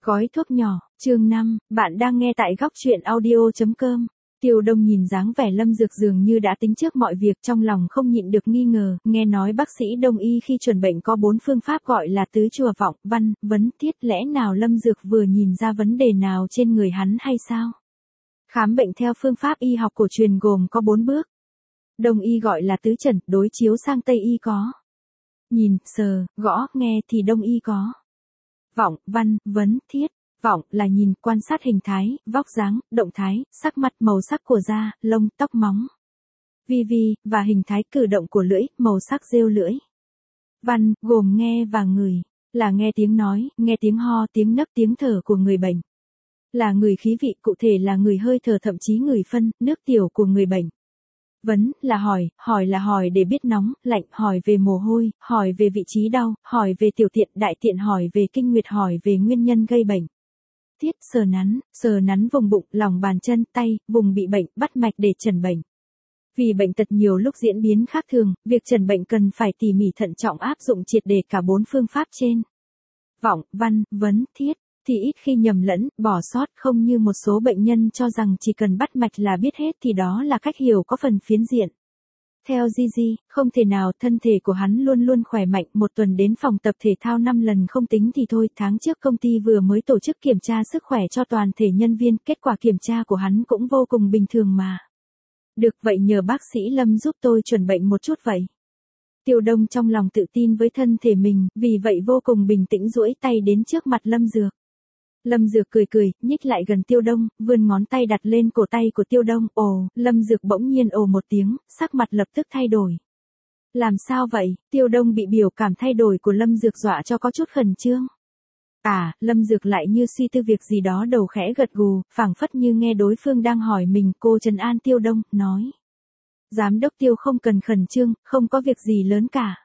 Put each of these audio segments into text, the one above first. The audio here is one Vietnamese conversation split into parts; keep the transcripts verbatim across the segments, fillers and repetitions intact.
Gói thuốc nhỏ, chương năm, bạn đang nghe tại góc truyện audio chấm com. Tiêu Đông nhìn dáng vẻ Lâm Dược dường như đã tính trước mọi việc, trong lòng không nhịn được nghi ngờ, nghe nói bác sĩ Đông y khi chuẩn bệnh có bốn phương pháp gọi là tứ chùa vọng, văn, vấn, thiết, lẽ nào Lâm Dược vừa nhìn ra vấn đề nào trên người hắn hay sao? Khám bệnh theo phương pháp y học cổ truyền gồm có bốn bước. Đông y gọi là tứ trần, đối chiếu sang Tây y có nhìn, sờ, gõ, nghe thì Đông y có vọng, văn, vấn, thiết. Vọng là nhìn, quan sát hình thái, vóc dáng, động thái, sắc mặt, màu sắc của da, lông, tóc móng, vi vi, và hình thái cử động của lưỡi, màu sắc rêu lưỡi. Văn, gồm nghe và ngửi, là nghe tiếng nói, nghe tiếng ho, tiếng nấc, tiếng thở của người bệnh. Là ngửi khí vị, cụ thể là ngửi hơi thở, thậm chí ngửi phân, nước tiểu của người bệnh. Vấn, là hỏi, hỏi là hỏi để biết nóng, lạnh, hỏi về mồ hôi, hỏi về vị trí đau, hỏi về tiểu tiện, đại tiện, hỏi về kinh nguyệt, hỏi về nguyên nhân gây bệnh. Thiết, sờ nắn, sờ nắn vùng bụng, lòng bàn chân, tay, vùng bị bệnh, bắt mạch để chẩn bệnh. Vì bệnh tật nhiều lúc diễn biến khác thường, việc chẩn bệnh cần phải tỉ mỉ thận trọng áp dụng triệt để cả bốn phương pháp trên. Vọng, văn, vấn, thiết, thì ít khi nhầm lẫn, bỏ sót, không như một số bệnh nhân cho rằng chỉ cần bắt mạch là biết hết thì đó là cách hiểu có phần phiến diện. Theo Gigi, không thể nào, thân thể của hắn luôn luôn khỏe mạnh, một tuần đến phòng tập thể thao năm lần không tính thì thôi, tháng trước công ty vừa mới tổ chức kiểm tra sức khỏe cho toàn thể nhân viên, kết quả kiểm tra của hắn cũng vô cùng bình thường mà. Được vậy nhờ bác sĩ Lâm giúp tôi chuẩn bệnh một chút vậy. Tiêu Đông trong lòng tự tin với thân thể mình, vì vậy vô cùng bình tĩnh duỗi tay đến trước mặt Lâm Dược. Lâm Dược cười cười, nhích lại gần Tiêu Đông, vươn ngón tay đặt lên cổ tay của Tiêu Đông, ồ, Lâm Dược bỗng nhiên ồ một tiếng, sắc mặt lập tức thay đổi. Làm sao vậy? Tiêu Đông bị biểu cảm thay đổi của Lâm Dược dọa cho có chút khẩn trương. À, Lâm Dược lại như suy tư việc gì đó đầu khẽ gật gù, phảng phất như nghe đối phương đang hỏi mình, cô trấn an Tiêu Đông, nói. Giám đốc Tiêu không cần khẩn trương, không có việc gì lớn cả.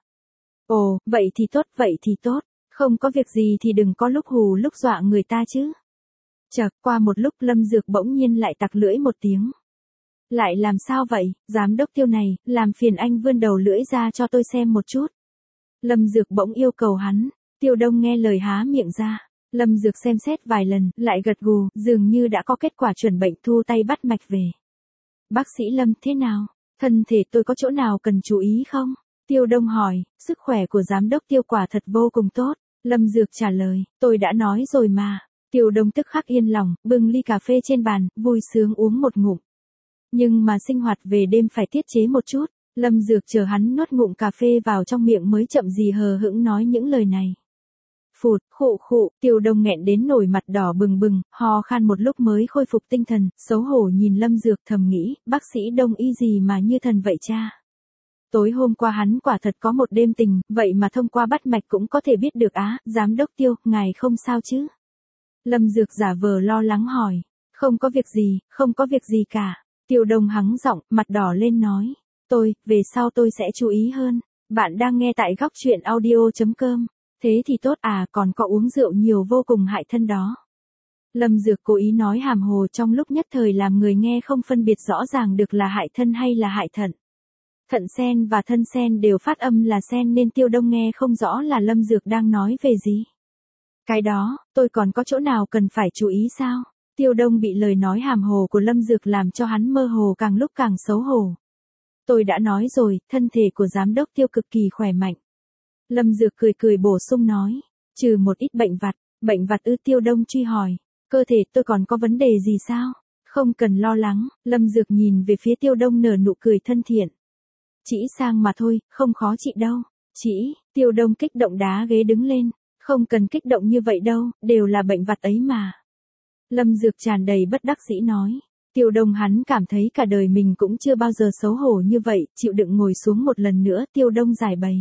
Ồ, vậy thì tốt, vậy thì tốt. Không có việc gì thì đừng có lúc hù lúc dọa người ta chứ. Chợt, qua một lúc Lâm Dược bỗng nhiên lại tặc lưỡi một tiếng. Lại làm sao vậy, giám đốc Tiêu này, làm phiền anh vươn đầu lưỡi ra cho tôi xem một chút. Lâm Dược bỗng yêu cầu hắn, Tiêu Đông nghe lời há miệng ra. Lâm Dược xem xét vài lần, lại gật gù, dường như đã có kết quả chuẩn bệnh, thu tay bắt mạch về. Bác sĩ Lâm, thế nào? Thân thể tôi có chỗ nào cần chú ý không? Tiêu Đông hỏi, sức khỏe của giám đốc Tiêu quả thật vô cùng tốt. Lâm Dược trả lời, tôi đã nói rồi mà. Tiêu Đông tức khắc yên lòng, bưng ly cà phê trên bàn, vui sướng uống một ngụm. Nhưng mà sinh hoạt về đêm phải tiết chế một chút. Lâm Dược chờ hắn nuốt ngụm cà phê vào trong miệng mới chậm gì hờ hững nói những lời này. Phụt, khụ khụ, Tiêu Đông nghẹn đến nổi mặt đỏ bừng bừng, ho khan một lúc mới khôi phục tinh thần, xấu hổ nhìn Lâm Dược thầm nghĩ, bác sĩ Đông y gì mà như thần vậy cha. Tối hôm qua hắn quả thật có một đêm tình, vậy mà thông qua bắt mạch cũng có thể biết được á, giám đốc Tiêu, ngài không sao chứ? Lâm Dược giả vờ lo lắng hỏi, không có việc gì, không có việc gì cả. Tiêu Đông hắng giọng, mặt đỏ lên nói, tôi, về sau tôi sẽ chú ý hơn. Bạn đang nghe tại góc truyện audio chấm com. Thế thì tốt à, còn có uống rượu nhiều vô cùng hại thân đó. Lâm Dược cố ý nói hàm hồ trong lúc nhất thời làm người nghe không phân biệt rõ ràng được là hại thân hay là hại thận. Thận sen và thân sen đều phát âm là sen nên Tiêu Đông nghe không rõ là Lâm Dược đang nói về gì. Cái đó, tôi còn có chỗ nào cần phải chú ý sao? Tiêu Đông bị lời nói hàm hồ của Lâm Dược làm cho hắn mơ hồ càng lúc càng xấu hổ. Tôi đã nói rồi, thân thể của giám đốc Tiêu cực kỳ khỏe mạnh. Lâm Dược cười cười bổ sung nói, trừ một ít bệnh vặt, bệnh vặt ư? Tiêu Đông truy hỏi, cơ thể tôi còn có vấn đề gì sao? Không cần lo lắng, Lâm Dược nhìn về phía Tiêu Đông nở nụ cười thân thiện. Chỉ sang mà thôi, không khó trị đâu. Chỉ, Tiêu Đông kích động đá ghế đứng lên, không cần kích động như vậy đâu, đều là bệnh vặt ấy mà. Lâm Dược tràn đầy bất đắc dĩ nói. Tiêu Đông hắn cảm thấy cả đời mình cũng chưa bao giờ xấu hổ như vậy, chịu đựng ngồi xuống một lần nữa. Tiêu Đông giải bày.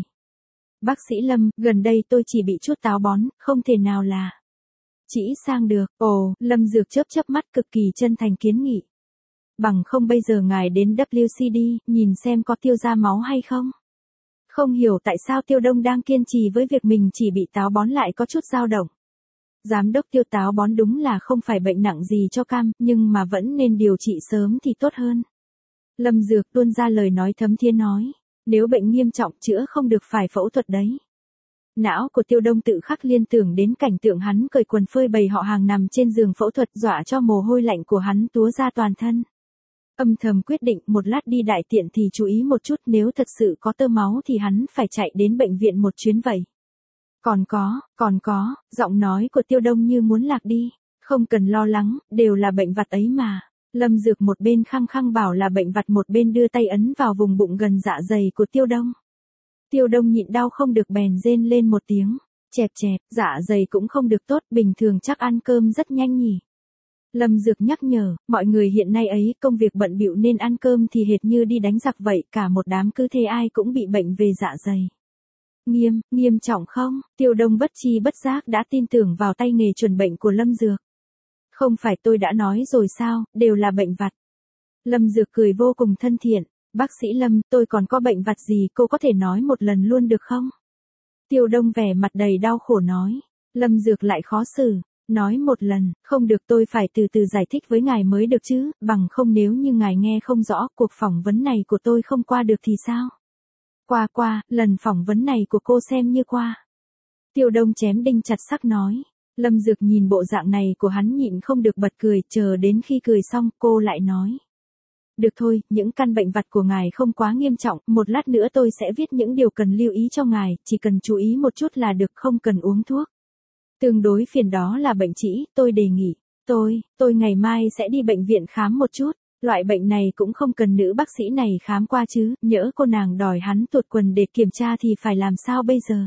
Bác sĩ Lâm, gần đây tôi chỉ bị chút táo bón, không thể nào là chỉ sang được. Ồ, Lâm Dược chớp chớp mắt cực kỳ chân thành kiến nghị. Bằng không bây giờ ngài đến W C D, nhìn xem có tiêu ra máu hay không? Không hiểu tại sao Tiêu Đông đang kiên trì với việc mình chỉ bị táo bón lại có chút dao động. Giám đốc Tiêu, táo bón đúng là không phải bệnh nặng gì cho cam, nhưng mà vẫn nên điều trị sớm thì tốt hơn. Lâm Dược tuôn ra lời nói thấm thía nói, nếu bệnh nghiêm trọng chữa không được phải phẫu thuật đấy. Não của Tiêu Đông tự khắc liên tưởng đến cảnh tượng hắn cởi quần phơi bày họ hàng nằm trên giường phẫu thuật, dọa cho mồ hôi lạnh của hắn túa ra toàn thân. Âm thầm quyết định một lát đi đại tiện thì chú ý một chút, nếu thật sự có tơ máu thì hắn phải chạy đến bệnh viện một chuyến vậy. Còn có, còn có, giọng nói của Tiêu Đông như muốn lạc đi. Không cần lo lắng, đều là bệnh vặt ấy mà. Lâm Dược một bên khăng khăng bảo là bệnh vặt, một bên đưa tay ấn vào vùng bụng gần dạ dày của Tiêu Đông. Tiêu Đông nhịn đau không được bèn rên lên một tiếng. Chẹp chẹp, dạ dày cũng không được tốt, bình thường chắc ăn cơm rất nhanh nhỉ. Lâm Dược nhắc nhở, mọi người hiện nay ấy công việc bận bịu nên ăn cơm thì hệt như đi đánh giặc vậy, cả một đám cứ thế ai cũng bị bệnh về dạ dày. Nghiêm, nghiêm trọng không? Tiêu Đông bất chi bất giác đã tin tưởng vào tay nghề chuẩn bệnh của Lâm Dược. Không phải tôi đã nói rồi sao, đều là bệnh vặt. Lâm Dược cười vô cùng thân thiện. Bác sĩ Lâm, tôi còn có bệnh vặt gì, cô có thể nói một lần luôn được không? Tiêu Đông vẻ mặt đầy đau khổ nói. Lâm Dược lại khó xử. Nói một lần, không được, tôi phải từ từ giải thích với ngài mới được chứ, bằng không nếu như ngài nghe không rõ, cuộc phỏng vấn này của tôi không qua được thì sao? Qua qua, lần phỏng vấn này của cô xem như qua. Tiêu Đông chém đinh chặt sắt nói. Lâm Dược nhìn bộ dạng này của hắn nhịn không được bật cười, chờ đến khi cười xong, cô lại nói. Được thôi, những căn bệnh vặt của ngài không quá nghiêm trọng, một lát nữa tôi sẽ viết những điều cần lưu ý cho ngài, chỉ cần chú ý một chút là được, không cần uống thuốc. Tương đối phiền đó là bệnh trĩ, tôi đề nghị. Tôi, tôi ngày mai sẽ đi bệnh viện khám một chút. Loại bệnh này cũng không cần nữ bác sĩ này khám qua chứ, nhỡ cô nàng đòi hắn tuột quần để kiểm tra thì phải làm sao bây giờ?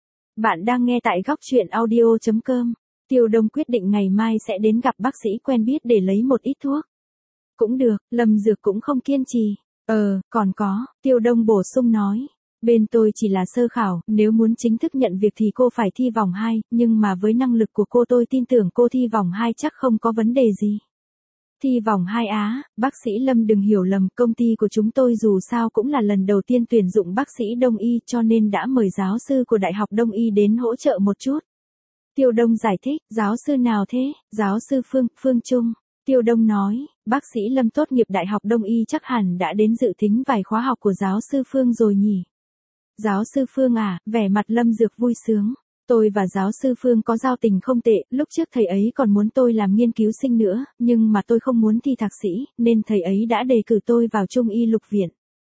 Bạn đang nghe tại góc truyện audio chấm com. Tiêu Đông quyết định ngày mai sẽ đến gặp bác sĩ quen biết để lấy một ít thuốc. Cũng được, Lâm Dược cũng không kiên trì. Ờ, còn có, Tiêu Đông bổ sung nói. Bên tôi chỉ là sơ khảo, nếu muốn chính thức nhận việc thì cô phải thi vòng hai, nhưng mà với năng lực của cô tôi tin tưởng cô thi vòng hai chắc không có vấn đề gì. Thi vòng hai á, bác sĩ Lâm đừng hiểu lầm, công ty của chúng tôi dù sao cũng là lần đầu tiên tuyển dụng bác sĩ Đông y cho nên đã mời giáo sư của Đại học Đông y đến hỗ trợ một chút. Tiêu Đông giải thích, giáo sư nào thế? Giáo sư Phương, Phương Trung. Tiêu Đông nói, bác sĩ Lâm tốt nghiệp Đại học Đông y chắc hẳn đã đến dự thính vài khóa học của giáo sư Phương rồi nhỉ? Giáo sư Phương à, vẻ mặt Lâm Dược vui sướng. Tôi và giáo sư Phương có giao tình không tệ, lúc trước thầy ấy còn muốn tôi làm nghiên cứu sinh nữa, nhưng mà tôi không muốn thi thạc sĩ, nên thầy ấy đã đề cử tôi vào Trung y Lục Viện.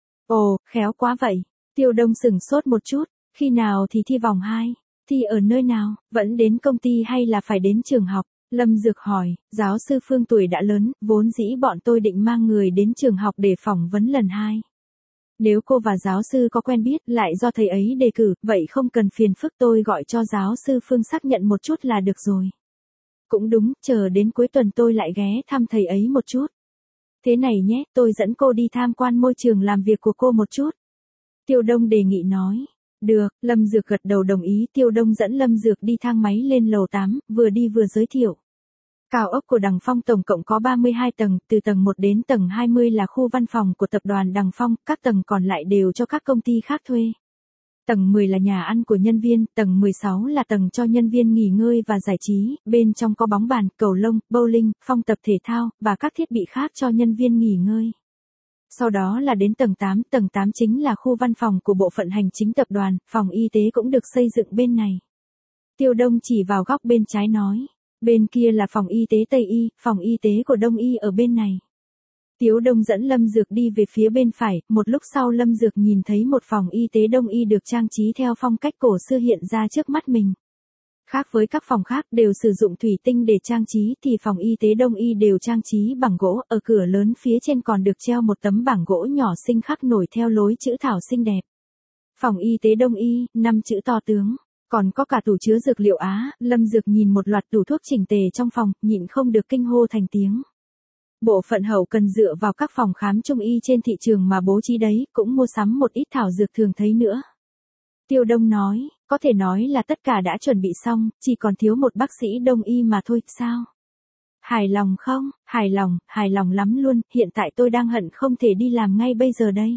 Ồ, khéo quá vậy. Tiêu Đông sửng sốt một chút, khi nào thì thi vòng hai? Thi ở nơi nào, vẫn đến công ty hay là phải đến trường học? Lâm Dược hỏi, giáo sư Phương tuổi đã lớn, vốn dĩ bọn tôi định mang người đến trường học để phỏng vấn lần hai. Nếu cô và giáo sư có quen biết, lại do thầy ấy đề cử, vậy không cần phiền phức, tôi gọi cho giáo sư Phương xác nhận một chút là được rồi. Cũng đúng, chờ đến cuối tuần tôi lại ghé thăm thầy ấy một chút. Thế này nhé, tôi dẫn cô đi tham quan môi trường làm việc của cô một chút. Tiêu Đông đề nghị nói. Được, Lâm Dược gật đầu đồng ý. Tiêu Đông dẫn Lâm Dược đi thang máy lên lầu tám, vừa đi vừa giới thiệu. Cao ốc của Đằng Phong tổng cộng có ba mươi hai tầng, từ tầng một đến tầng hai mươi là khu văn phòng của tập đoàn Đằng Phong, các tầng còn lại đều cho các công ty khác thuê. Tầng mười là nhà ăn của nhân viên, tầng mười sáu là tầng cho nhân viên nghỉ ngơi và giải trí, bên trong có bóng bàn, cầu lông, bowling, phòng tập thể thao, và các thiết bị khác cho nhân viên nghỉ ngơi. Sau đó là đến tầng tám, tầng tám chính là khu văn phòng của bộ phận hành chính tập đoàn, phòng y tế cũng được xây dựng bên này. Tiêu Đông chỉ vào góc bên trái nói. Bên kia là phòng y tế Tây y, phòng y tế của Đông y ở bên này. Tiêu Đông dẫn Lâm Dược đi về phía bên phải, một lúc sau Lâm Dược nhìn thấy một phòng y tế Đông y được trang trí theo phong cách cổ xưa hiện ra trước mắt mình. Khác với các phòng khác đều sử dụng thủy tinh để trang trí thì phòng y tế Đông y đều trang trí bằng gỗ, ở cửa lớn phía trên còn được treo một tấm bảng gỗ nhỏ xinh khắc nổi theo lối chữ thảo xinh đẹp. Phòng y tế Đông y, năm chữ to tướng. Còn có cả tủ chứa dược liệu Á, Lâm Dược nhìn một loạt tủ thuốc chỉnh tề trong phòng, nhịn không được kinh hô thành tiếng. Bộ phận hậu cần dựa vào các phòng khám Trung y trên thị trường mà bố trí đấy, cũng mua sắm một ít thảo dược thường thấy nữa. Tiêu Đông nói, có thể nói là tất cả đã chuẩn bị xong, chỉ còn thiếu một bác sĩ Đông y mà thôi, sao? Hài lòng không? Hài lòng, hài lòng lắm luôn, hiện tại tôi đang hận không thể đi làm ngay bây giờ đây.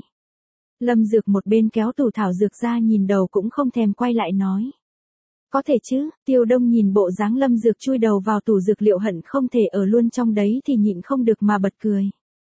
Lâm Dược một bên kéo tủ thảo dược ra nhìn đầu cũng không thèm quay lại nói. Có thể chứ, Tiêu Đông nhìn bộ dáng Lâm Dược chui đầu vào tủ dược liệu hận không thể ở luôn trong đấy thì nhịn không được mà bật cười.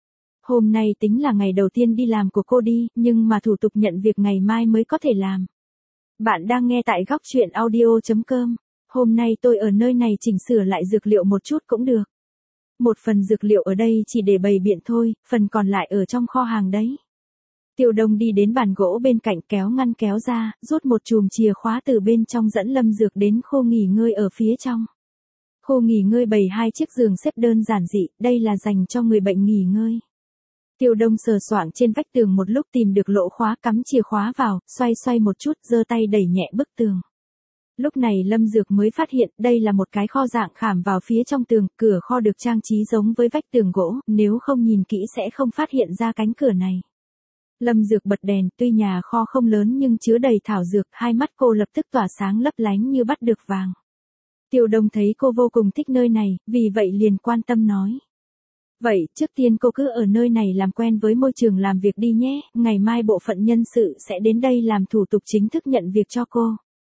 Hôm nay tính là ngày đầu tiên đi làm của cô đi, nhưng mà thủ tục nhận việc ngày mai mới có thể làm. Bạn đang nghe tại góc chuyện audio chấm com. Hôm nay tôi ở nơi này chỉnh sửa lại dược liệu một chút cũng được. Một phần dược liệu ở đây chỉ để bày biện thôi, phần còn lại ở trong kho hàng đấy. Tiêu Đông đi đến bàn gỗ bên cạnh kéo ngăn kéo ra, rút một chùm chìa khóa từ bên trong dẫn Lâm Dược đến khu nghỉ ngơi ở phía trong. Khu nghỉ ngơi bày hai chiếc giường xếp đơn giản dị, đây là dành cho người bệnh nghỉ ngơi. Tiêu Đông sờ soạng trên vách tường một lúc tìm được lỗ khóa cắm chìa khóa vào, xoay xoay một chút, giơ tay đẩy nhẹ bức tường. Lúc này Lâm Dược mới phát hiện đây là một cái kho dạng khảm vào phía trong tường, cửa kho được trang trí giống với vách tường gỗ, nếu không nhìn kỹ sẽ không phát hiện ra cánh cửa này. Lâm Dược bật đèn, tuy nhà kho không lớn nhưng chứa đầy thảo dược, hai mắt cô lập tức tỏa sáng lấp lánh như bắt được vàng. Tiêu Đông thấy cô vô cùng thích nơi này, vì vậy liền quan tâm nói. Vậy, trước tiên cô cứ ở nơi này làm quen với môi trường làm việc đi nhé, ngày mai bộ phận nhân sự sẽ đến đây làm thủ tục chính thức nhận việc cho cô.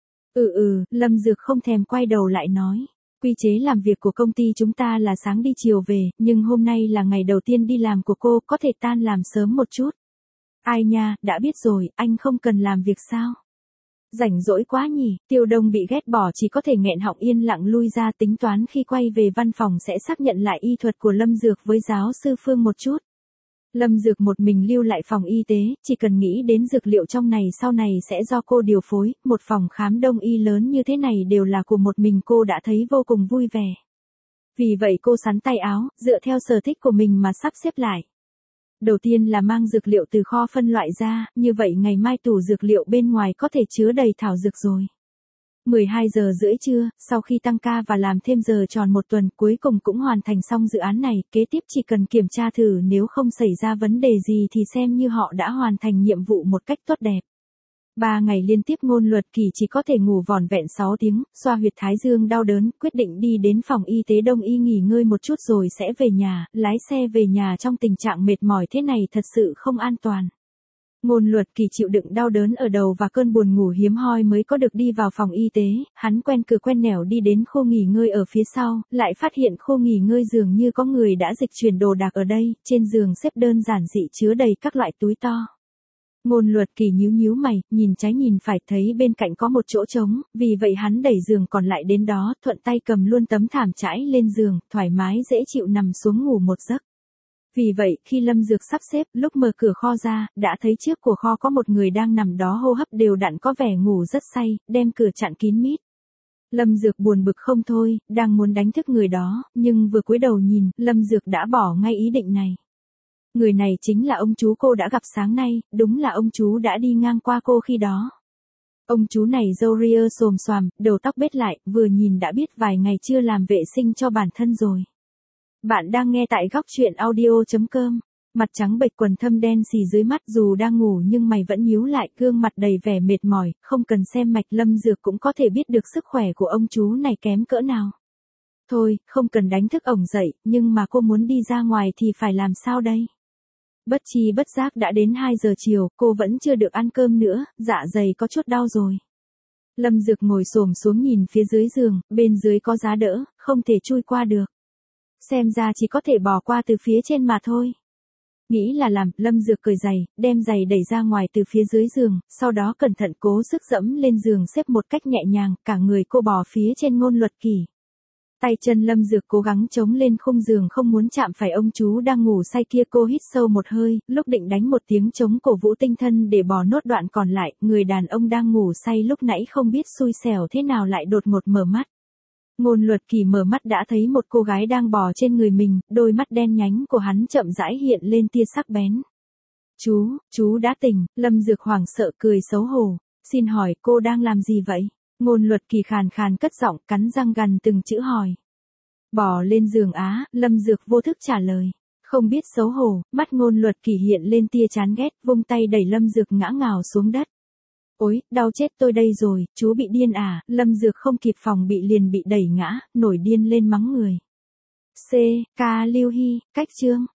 Ừ ừ, Lâm Dược không thèm quay đầu lại nói. Quy chế làm việc của công ty chúng ta là sáng đi chiều về, nhưng hôm nay là ngày đầu tiên đi làm của cô, có thể tan làm sớm một chút. Ai nha, đã biết rồi, anh không cần làm việc sao? Rảnh rỗi quá nhỉ, Tiêu Đông bị ghét bỏ chỉ có thể nghẹn họng yên lặng lui ra, tính toán khi quay về văn phòng sẽ xác nhận lại y thuật của Lâm Dược với giáo sư Phương một chút. Lâm Dược một mình lưu lại phòng y tế, chỉ cần nghĩ đến dược liệu trong này sau này sẽ do cô điều phối, một phòng khám đông y lớn như thế này đều là của một mình cô đã thấy vô cùng vui vẻ. Vì vậy cô xắn tay áo, dựa theo sở thích của mình mà sắp xếp lại. Đầu tiên là mang dược liệu từ kho phân loại ra, như vậy ngày mai tủ dược liệu bên ngoài có thể chứa đầy thảo dược rồi. mười hai giờ rưỡi trưa, sau khi tăng ca và làm thêm giờ tròn một tuần, cuối cùng cũng hoàn thành xong dự án này, kế tiếp chỉ cần kiểm tra thử, nếu không xảy ra vấn đề gì thì xem như họ đã hoàn thành nhiệm vụ một cách tốt đẹp. Ba ngày liên tiếp Ngôn Luật Kỳ chỉ có thể ngủ vỏn vẹn sáu tiếng, xoa huyệt thái dương đau đớn, quyết định đi đến phòng y tế Đông y nghỉ ngơi một chút rồi sẽ về nhà, lái xe về nhà trong tình trạng mệt mỏi thế này thật sự không an toàn. Ngôn Luật Kỳ chịu đựng đau đớn ở đầu và cơn buồn ngủ hiếm hoi mới có được đi vào phòng y tế, hắn quen cửa quen nẻo đi đến khu nghỉ ngơi ở phía sau, lại phát hiện khu nghỉ ngơi dường như có người đã dịch chuyển đồ đạc ở đây, trên giường xếp đơn giản dị chứa đầy các loại túi to. Ngôn Luật Kỳ nhíu nhíu mày, nhìn trái nhìn phải thấy bên cạnh có một chỗ trống, vì vậy hắn đẩy giường còn lại đến đó, thuận tay cầm luôn tấm thảm trải lên giường, thoải mái dễ chịu nằm xuống ngủ một giấc. Vì vậy, khi Lâm Dược sắp xếp, lúc mở cửa kho ra, đã thấy trước của kho có một người đang nằm đó hô hấp đều đặn có vẻ ngủ rất say, đem cửa chặn kín mít. Lâm Dược buồn bực không thôi, đang muốn đánh thức người đó, nhưng vừa cúi đầu nhìn, Lâm Dược đã bỏ ngay ý định này. Người này chính là ông chú cô đã gặp sáng nay, đúng là ông chú đã đi ngang qua cô khi đó. Ông chú này râu ria xồm xoàm, đầu tóc bết lại, vừa nhìn đã biết vài ngày chưa làm vệ sinh cho bản thân rồi. Bạn đang nghe tại góc chuyện audio chấm com. Mặt trắng bệch, quần thâm đen xì dưới mắt, dù đang ngủ nhưng mày vẫn nhíu lại, gương mặt đầy vẻ mệt mỏi, không cần xem mạch Lâm Dược cũng có thể biết được sức khỏe của ông chú này kém cỡ nào. Thôi, không cần đánh thức ổng dậy, nhưng mà cô muốn đi ra ngoài thì phải làm sao đây? Bất chi bất giác đã đến hai giờ chiều, cô vẫn chưa được ăn cơm nữa, dạ dày có chút đau rồi. Lâm Dược ngồi xổm xuống nhìn phía dưới giường, bên dưới có giá đỡ, không thể chui qua được. Xem ra chỉ có thể bò qua từ phía trên mà thôi. Nghĩ là làm, Lâm Dược cởi giày, đem giày đẩy ra ngoài từ phía dưới giường, sau đó cẩn thận cố sức dẫm lên giường xếp một cách nhẹ nhàng, cả người cô bò phía trên Ngôn Luật Kỳ. Tay chân Lâm Dược cố gắng chống lên khung giường không muốn chạm phải ông chú đang ngủ say kia, cô hít sâu một hơi, lúc định đánh một tiếng chống cổ vũ tinh thần để bò nốt đoạn còn lại, người đàn ông đang ngủ say lúc nãy không biết xui xẻo thế nào lại đột ngột mở mắt. Ngôn Luật Kỳ mở mắt đã thấy một cô gái đang bò trên người mình, đôi mắt đen nhánh của hắn chậm rãi hiện lên tia sắc bén. Chú, chú đã tỉnh, Lâm Dược hoảng sợ cười xấu hổ. Xin hỏi cô đang làm gì vậy? Ngôn Luật Kỳ khàn khàn cất giọng, cắn răng gằn từng chữ hỏi. Bò lên giường á, Lâm Dược vô thức trả lời. Không biết xấu hổ, mắt Ngôn Luật Kỳ hiện lên tia chán ghét, vung tay đẩy Lâm Dược ngã ngào xuống đất. Ôi, đau chết tôi đây rồi, chú bị điên à? Lâm Dược không kịp phòng bị liền bị đẩy ngã, nổi điên lên mắng người. C. Ca Lưu Hy, cách chương.